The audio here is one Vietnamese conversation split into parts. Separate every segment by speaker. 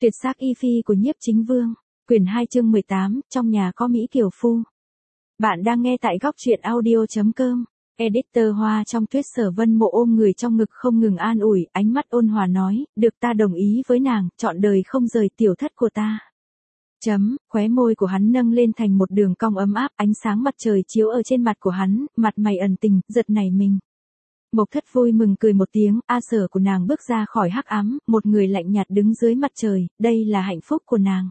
Speaker 1: Tuyệt sắc y phi của Nhiếp Chính Vương, quyển 2 chương 18, trong nhà có Mỹ kiều phu. Bạn đang nghe tại góc truyện audio.com. Editor Hoa trong tuyết. Sở Vân Mộ ôm người trong ngực không ngừng an ủi, ánh mắt ôn hòa nói, được, ta đồng ý với nàng, trọn đời không rời tiểu thất của ta. Khóe môi của hắn nâng lên thành một đường cong ấm áp, ánh sáng mặt trời chiếu ở trên mặt của hắn, mặt mày ẩn tình, giật nảy mình. Mộc Thất vui mừng cười một tiếng, Sở của nàng bước ra khỏi hắc ám, một người lạnh nhạt đứng dưới mặt trời, đây là hạnh phúc của nàng.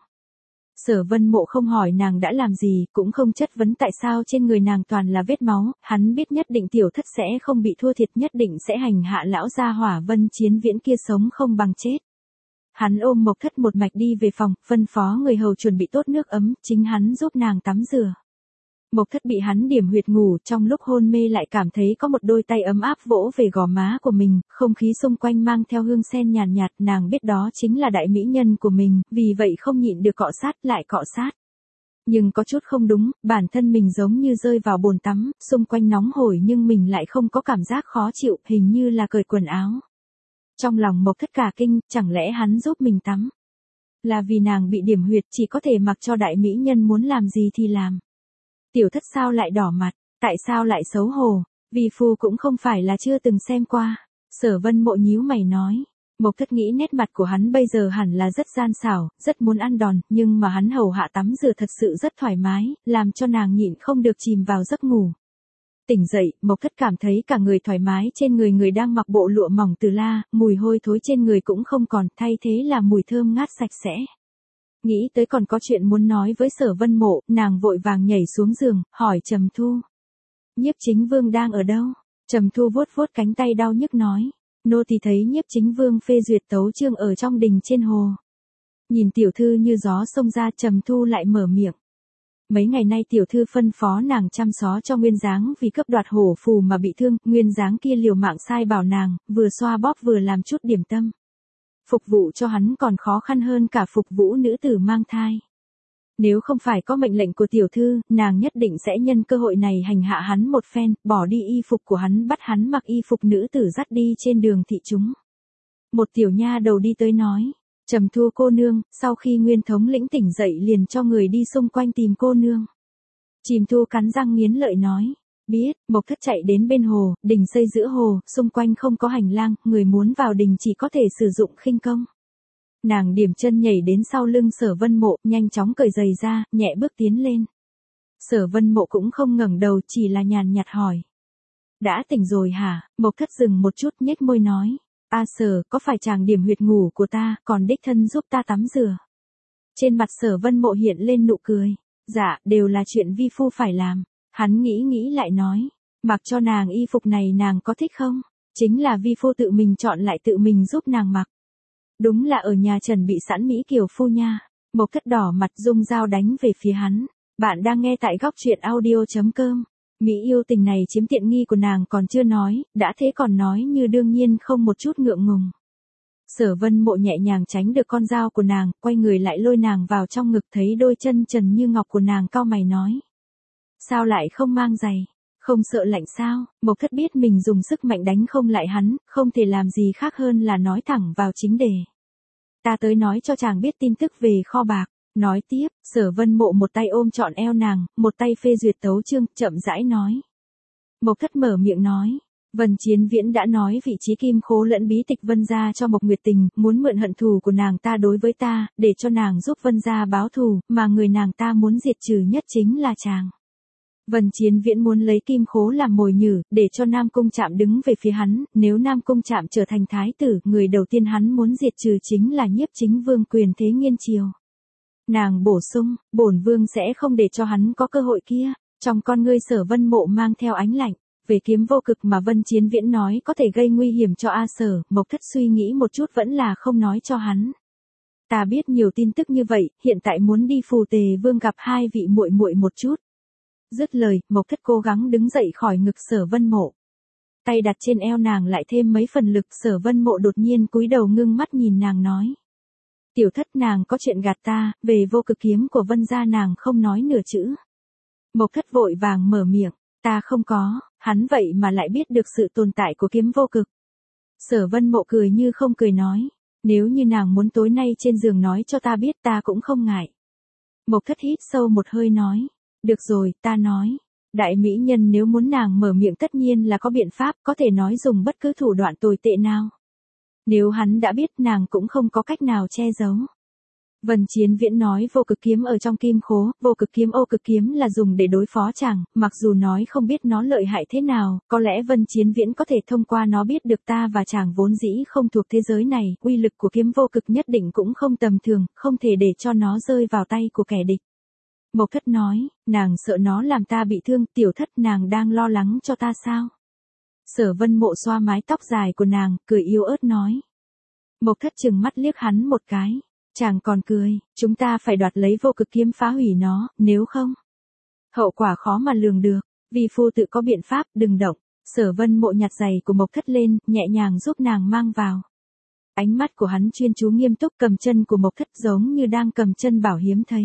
Speaker 1: Sở Vân Mộ không hỏi nàng đã làm gì, cũng không chất vấn tại sao trên người nàng toàn là vết máu, hắn biết nhất định tiểu thất sẽ không bị thua thiệt, nhất định sẽ hành hạ lão gia hỏa Vân Chiến Viễn kia sống không bằng chết. Hắn ôm Mộc Thất một mạch đi về phòng, phân phó người hầu chuẩn bị tốt nước ấm, chính hắn giúp nàng tắm rửa. Mộc Thất bị hắn điểm huyệt ngủ, trong lúc hôn mê lại cảm thấy có một đôi tay ấm áp vỗ về gò má của mình, không khí xung quanh mang theo hương sen nhàn nhạt, nàng biết đó chính là đại mỹ nhân của mình, vì vậy không nhịn được cọ sát lại cọ sát. Nhưng có chút không đúng, bản thân mình giống như rơi vào bồn tắm, xung quanh nóng hổi nhưng mình lại không có cảm giác khó chịu, hình như là cởi quần áo. Trong lòng Mộc Thất cả kinh, chẳng lẽ hắn giúp mình tắm? Là vì nàng bị điểm huyệt chỉ có thể mặc cho đại mỹ nhân muốn làm gì thì làm. Tiểu thất sao lại đỏ mặt, tại sao lại xấu hổ, vì phu cũng không phải là chưa từng xem qua. Sở Vân Mộ nhíu mày nói. Mộc Thất nghĩ nét mặt của hắn bây giờ hẳn là rất gian xảo, rất muốn ăn đòn, nhưng mà hắn hầu hạ tắm rửa thật sự rất thoải mái, làm cho nàng nhịn không được chìm vào giấc ngủ. Tỉnh dậy, Mộc Thất cảm thấy cả người thoải mái, trên người người đang mặc bộ lụa mỏng từ la, mùi hôi thối trên người cũng không còn, thay thế là mùi thơm ngát sạch sẽ. Nghĩ tới còn có chuyện muốn nói với Sở Vân Mộ, nàng vội vàng nhảy xuống giường, hỏi Trầm Thu. Nhiếp Chính Vương đang ở đâu? Trầm Thu vuốt vuốt cánh tay đau nhức nói. Nô tỳ thấy Nhiếp Chính Vương phê duyệt tấu chương ở trong đình trên hồ. Nhìn tiểu thư như gió xông ra, Trầm Thu lại mở miệng. Mấy ngày nay tiểu thư phân phó nàng chăm xó cho Nguyên Giáng vì cướp đoạt hổ phù mà bị thương, Nguyên Giáng kia liều mạng sai bảo nàng, vừa xoa bóp vừa làm chút điểm tâm. Phục vụ cho hắn còn khó khăn hơn cả phục vụ nữ tử mang thai. Nếu không phải có mệnh lệnh của tiểu thư, nàng nhất định sẽ nhân cơ hội này hành hạ hắn một phen, bỏ đi y phục của hắn, bắt hắn mặc y phục nữ tử dắt đi trên đường thị chúng. Một tiểu nha đầu đi tới nói, Trầm Thu cô nương, sau khi Nguyên thống lĩnh tỉnh dậy liền cho người đi xung quanh tìm cô nương. Trầm Thu cắn răng nghiến lợi nói. Biết. Mộc Thất chạy đến bên hồ, đình xây giữa hồ, xung quanh không có hành lang, người muốn vào đình chỉ có thể sử dụng khinh công. Nàng điểm chân nhảy đến sau lưng Sở Vân Mộ, nhanh chóng cởi giày ra, nhẹ bước tiến lên. Sở Vân Mộ cũng không ngẩng đầu, chỉ là nhàn nhạt hỏi. Đã tỉnh rồi hả? Mộc Thất dừng một chút, nhếch môi nói. Sở, có phải chàng điểm huyệt ngủ của ta, còn đích thân giúp ta tắm rửa? Trên mặt Sở Vân Mộ hiện lên nụ cười. Dạ, đều là chuyện vi phu phải làm. Hắn nghĩ lại nói, mặc cho nàng y phục này nàng có thích không? Chính là vi phu tự mình chọn lại tự mình giúp nàng mặc. Đúng là ở nhà chuẩn bị sẵn Mỹ kiều phu nha. Mộc Thất đỏ mặt dung dao đánh về phía hắn. Bạn đang nghe tại góc truyện audio.com. Mỹ yêu tình này chiếm tiện nghi của nàng còn chưa nói, đã thế còn nói như đương nhiên không một chút ngượng ngùng. Sở Vân Mộ nhẹ nhàng tránh được con dao của nàng, quay người lại lôi nàng vào trong ngực, thấy đôi chân trần như ngọc của nàng, cau mày nói. Sao lại không mang giày? Không sợ lạnh sao? Mộc Thất biết mình dùng sức mạnh đánh không lại hắn, không thể làm gì khác hơn là nói thẳng vào chính đề. Ta tới nói cho chàng biết tin tức về kho bạc. Nói tiếp, Sở Vân Mộ một tay ôm trọn eo nàng, một tay phê duyệt tấu chương, chậm rãi nói. Mộc Thất mở miệng nói. Vân Chiến Viễn đã nói vị trí kim khố lẫn bí tịch Vân gia cho Mộc Nguyệt Tình, muốn mượn hận thù của nàng ta đối với ta, để cho nàng giúp Vân gia báo thù, mà người nàng ta muốn diệt trừ nhất chính là chàng. Vân Chiến Viễn muốn lấy kim khố làm mồi nhử, để cho Nam Cung Trạm đứng về phía hắn, nếu Nam Cung Trạm trở thành thái tử, người đầu tiên hắn muốn diệt trừ chính là Nhiếp Chính Vương quyền thế nghiên triều. Nàng bổ sung, bổn vương sẽ không để cho hắn có cơ hội kia. Trong con ngươi Sở Vân Mộ mang theo ánh lạnh, về kiếm vô cực mà Vân Chiến Viễn nói có thể gây nguy hiểm cho Sở, Mộc Thất suy nghĩ một chút vẫn là không nói cho hắn. Ta biết nhiều tin tức như vậy, hiện tại muốn đi Phù Tề Vương gặp hai vị muội muội một chút. Dứt lời, Mộc Thất cố gắng đứng dậy khỏi ngực Sở Vân Mộ. Tay đặt trên eo nàng lại thêm mấy phần lực, Sở Vân Mộ đột nhiên cúi đầu ngưng mắt nhìn nàng nói. Tiểu Thất, nàng có chuyện gạt ta, về vô cực kiếm của Vân gia nàng không nói nửa chữ. Mộc Thất vội vàng mở miệng, ta không có, hắn vậy mà lại biết được sự tồn tại của kiếm vô cực. Sở Vân Mộ cười như không cười nói, Nếu như nàng muốn tối nay trên giường nói cho ta biết ta cũng không ngại. Mộc Thất hít sâu một hơi nói. Được rồi, ta nói. Đại mỹ nhân nếu muốn nàng mở miệng tất nhiên là có biện pháp, có thể nói dùng bất cứ thủ đoạn tồi tệ nào. Nếu hắn đã biết nàng cũng không có cách nào che giấu. Vân Chiến Viễn nói vô cực kiếm ở trong kim khố, vô cực kiếm Ô cực kiếm là dùng để đối phó chàng, mặc dù nói không biết nó lợi hại thế nào, có lẽ Vân Chiến Viễn có thể thông qua nó biết được ta và chàng vốn dĩ không thuộc thế giới này, uy lực của kiếm vô cực nhất định cũng không tầm thường, không thể để cho nó rơi vào tay của kẻ địch. Mộc Thất nói, nàng sợ nó làm ta bị thương, Tiểu Thất nàng đang lo lắng cho ta sao? Sở Vân Mộ xoa mái tóc dài của nàng, cười yếu ớt nói. Mộc Thất trừng mắt liếc hắn một cái. Chàng còn cười, chúng ta phải đoạt lấy vô cực kiếm phá hủy nó, nếu không. Hậu quả khó mà lường được, vi phu tự có biện pháp, đừng động. Sở Vân Mộ nhặt giày của Mộc Thất lên, nhẹ nhàng giúp nàng mang vào. Ánh mắt của hắn chuyên chú nghiêm túc cầm chân của Mộc Thất giống như đang cầm chân bảo hiếm thấy.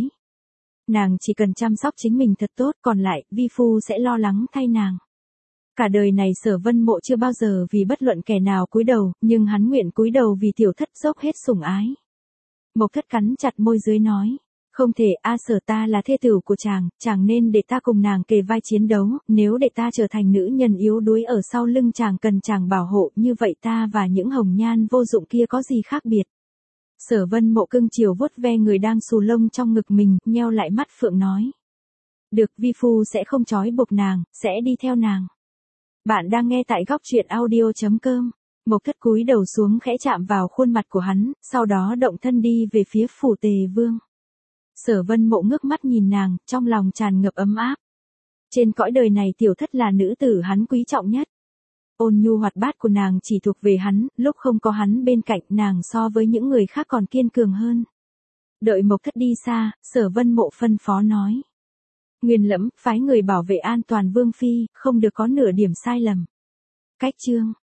Speaker 1: Nàng chỉ cần chăm sóc chính mình thật tốt, còn lại, vi phu sẽ lo lắng thay nàng. Cả đời này Sở Vân Mộ chưa bao giờ vì bất luận kẻ nào cúi đầu, nhưng hắn nguyện cúi đầu vì Tiểu Thất dốc hết sủng ái. Mộc Thất cắn chặt môi dưới nói. Không thể, Sở ta là thê tử của chàng, chàng nên để ta cùng nàng kề vai chiến đấu, nếu để ta trở thành nữ nhân yếu đuối ở sau lưng chàng cần chàng bảo hộ, như vậy ta và những hồng nhan vô dụng kia có gì khác biệt. Sở Vân Mộ cưng chiều vuốt ve người đang xù lông trong ngực mình, nheo lại mắt phượng nói. Được, vi phu sẽ không trói buộc nàng, sẽ đi theo nàng. Bạn đang nghe tại góc truyện audio.com. Mộc Thất cúi đầu xuống khẽ chạm vào khuôn mặt của hắn, sau đó động thân đi về phía phủ Tề Vương. Sở Vân Mộ ngước mắt nhìn nàng, trong lòng tràn ngập ấm áp. Trên cõi đời này Tiểu Thất là nữ tử hắn quý trọng nhất. Ôn nhu hoạt bát của nàng chỉ thuộc về hắn, lúc không có hắn bên cạnh nàng so với những người khác còn kiên cường hơn. Đợi Mộc Thất đi xa, Sở Vân Mộ phân phó nói. Nguyên Lẫm, phái người bảo vệ an toàn Vương Phi, không được có nửa điểm sai lầm. Cách chương.